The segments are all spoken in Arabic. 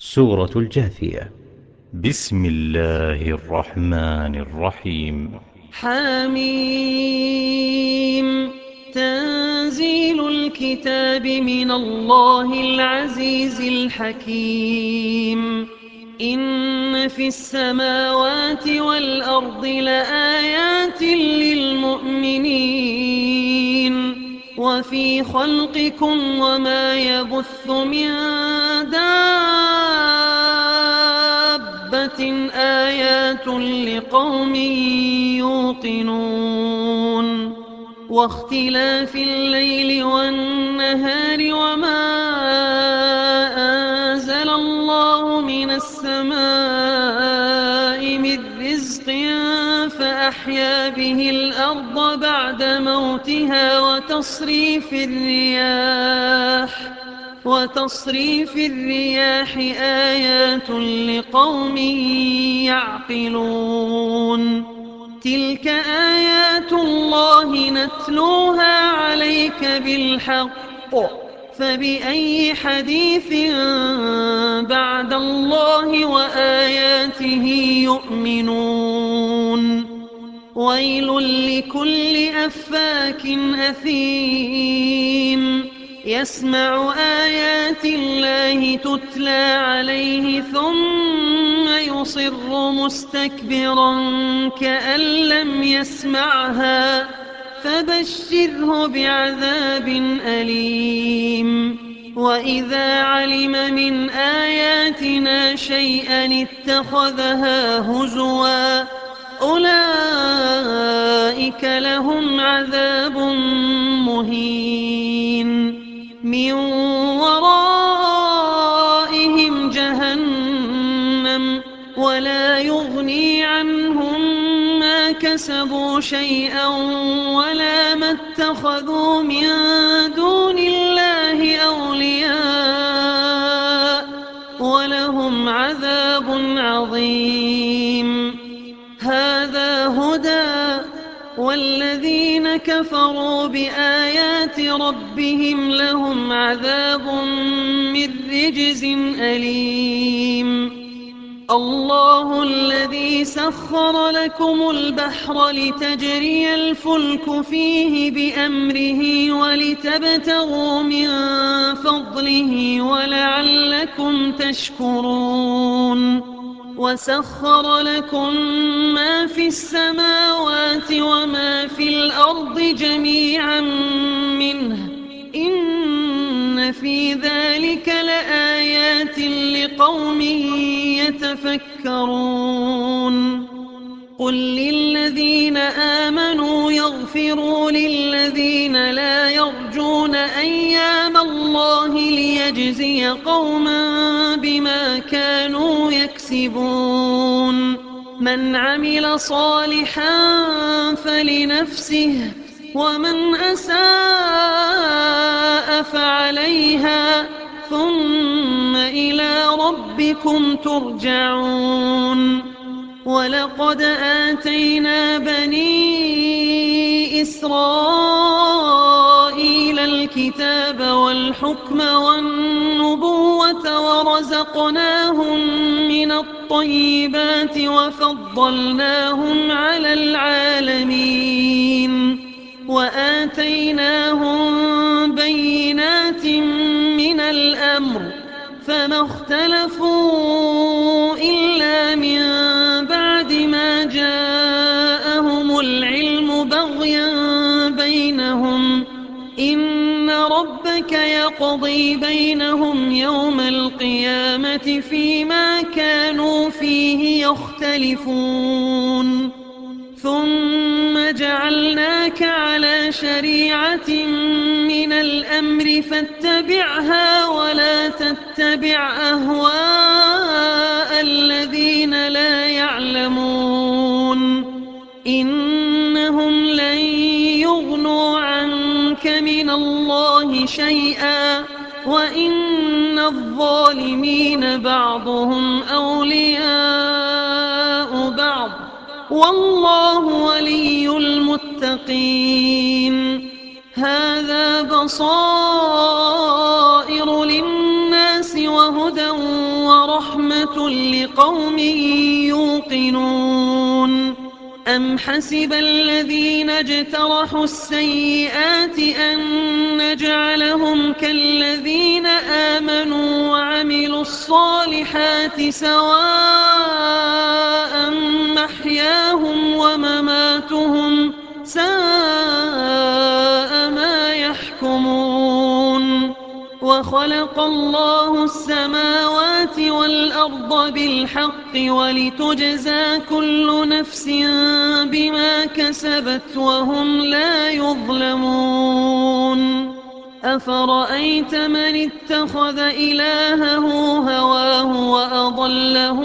سورة الجاثية. بسم الله الرحمن الرحيم. حميم. تنزيل الكتاب من الله العزيز الحكيم. إن في السماوات والأرض لآيات للمؤمنين وفي خلقكم وما يبث من دابة آيات لقوم يوقنون واختلاف الليل والنهار وما أنزل الله من السماء من رزق فأحيا به الأرض بعد موتها وتصريف الرياح آيات لقوم يعقلون. تلك آيات الله نتلوها عليك بالحق فبأي حديث بعد الله وآياته يؤمنون. ويل لكل أفاك أثيم يسمع آيات الله تتلى عليه ثم يصر مستكبرا كأن لم يسمعها فبشره بعذاب أليم. وإذا علم من آياتنا شيئا اتخذها هزوا أولئك لهم عذاب مهين من ورائهم جهنم ولا يغني عنهم ما كسبوا شيئا ولا ما اتخذوا من دون الله أولياء ولهم عذاب عظيم. هذا هدى والذين كفروا بآيات ربهم لهم عذاب من رجز أليم. الله الذي سخر لكم البحر لتجري الفلك فيه بأمره ولتبتغوا من فضله ولعلكم تشكرون. وسخر لكم ما في السماوات وما في الأرض جميعا منه إن في ذلك لآيات لقوم يتفكرون. قل للذين آمنوا يغفروا للذين لا يرجون أيام الله ليجزي قوما بما كانوا يكسبون. من عمل صالحا فلنفسه ومن أساء فعليها ثم إلى ربكم ترجعون. ولقد آتينا بني إسرائيل الكتاب والحكم والنبوة ورزقناهم من الطيبات وفضلناهم على العالمين وآتيناهم بينات من الأمر فما اختلفوا إلا من بعد ما جاءهم العلم بغيا بينهم إن ربك يقضي بينهم يوم القيامة فيما كانوا فيه يختلفون. ثم جعلناك على شريعة من الأمر فاتبعها ولا تتبع أهواء الذين لا يعلمون إنهم لن يغنوا عنك من الله شيئا وإن الظالمين بعضهم أولياء بعض والله ولي المتقين. هذا بصائر للناس وهدى ورحمة ورحمة لقوم يوقنون أم حسب الذين اجترحوا السيئات أن نجعلهم كالذين آمنوا وعملوا الصالحات سواء محياهم ومماتهم ساء ما يحكمون وخلق الله السماوات والأرض بالحق ولتجزى كل نفس بما كسبت وهم لا يظلمون أفرأيت من اتخذ إلهه هواه وأضله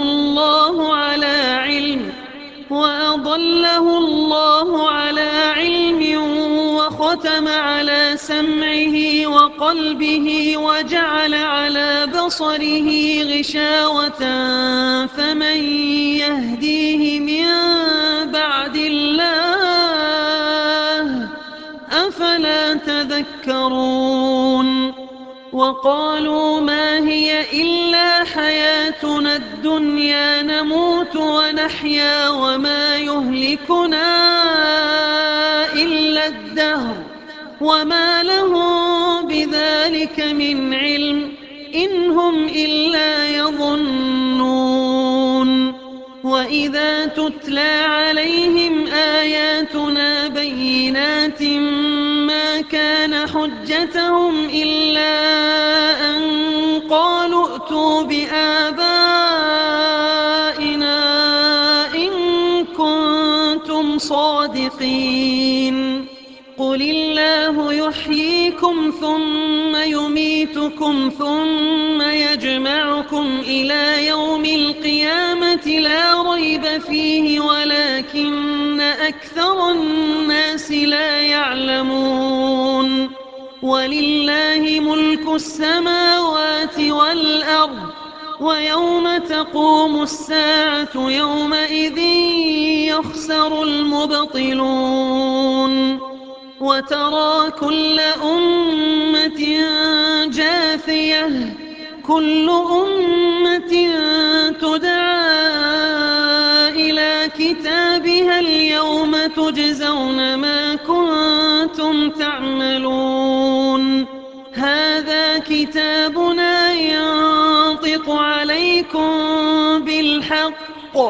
الله على علم وختم على سمعه وقلبه وجعل على بصره غشاوة فمن يهديه من بعد الله أفلا تذكرون وقالوا ما هي إلا حياتنا الدنيا نموت ونحيا وما يهلكنا إلا الدهر وما لهم بذلك من علم إن هم إلا يظنون وإذا تتلى عليهم آياتنا بينات ما كان حجتهم إلا أن قالوا ائتوا بآبائنا إن كنتم صادقين قل الله يحييكم ثم يميتكم ثم يجمعكم إلى يوم القيامة لا ريب فيه ولكن أكثر الناس لا يعلمون ولله ملك السماوات والأرض ويوم تقوم الساعة يومئذ يخسر المبطلون وترى كل أمة جاثية كل أمة تدعى إلى كتابها اليوم تجزون ما كنتم تعملون هذا كتابنا ينطق عليكم بالحق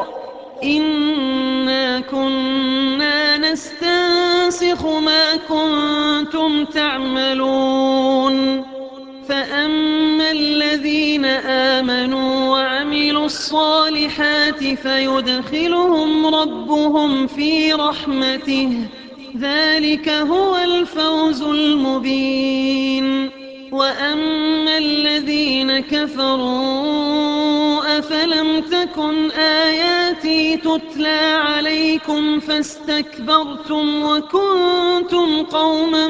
إنا كنا نستنسخ ما كنتم تعملون فأما الذين آمنوا وعملوا الصالحات فيدخلهم ربهم في رحمته ذلك هو الفوز المبين وأما الذين كفروا أفلم تكن آياتي تتلى عليكم فاستكبرتم وكنتم قوما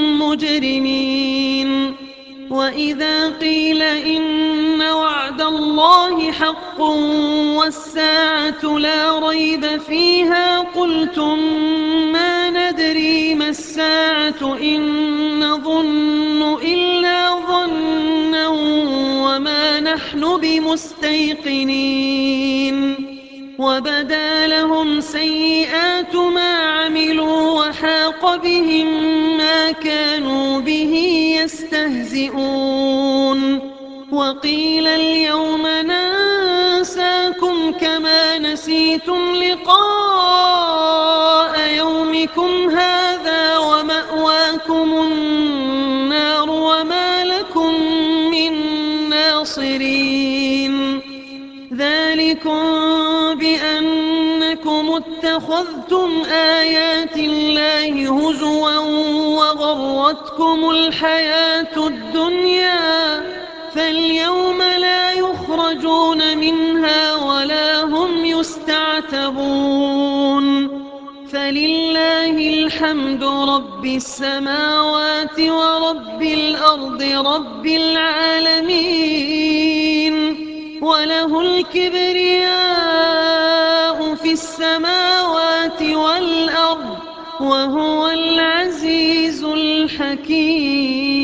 مجرمين وإذا قيل إن وعد الله حق والساعة لا ريب فيها قلتم ما ندري ما الساعة إن نظن إلا ظنا وما نحن بمستيقنين وبدا لهم سيئات ما عملوا وحاق بهم ما كانوا به يستهزئون وقيل اليوم ننساكم كما نسيتم لقاء يومكم هذا ومأواكم النار وما لكم من ناصرين ذلكم بأنكم اتخذتم آيات الله هزوا وغرتكم الحياة الدنيا فاليوم لا يخرجون منها ولا هم يستعتبون فلله الحمد رب السماوات ورب الأرض رب العالمين وله الكبرياء في السماوات والأرض وهو العزيز الحكيم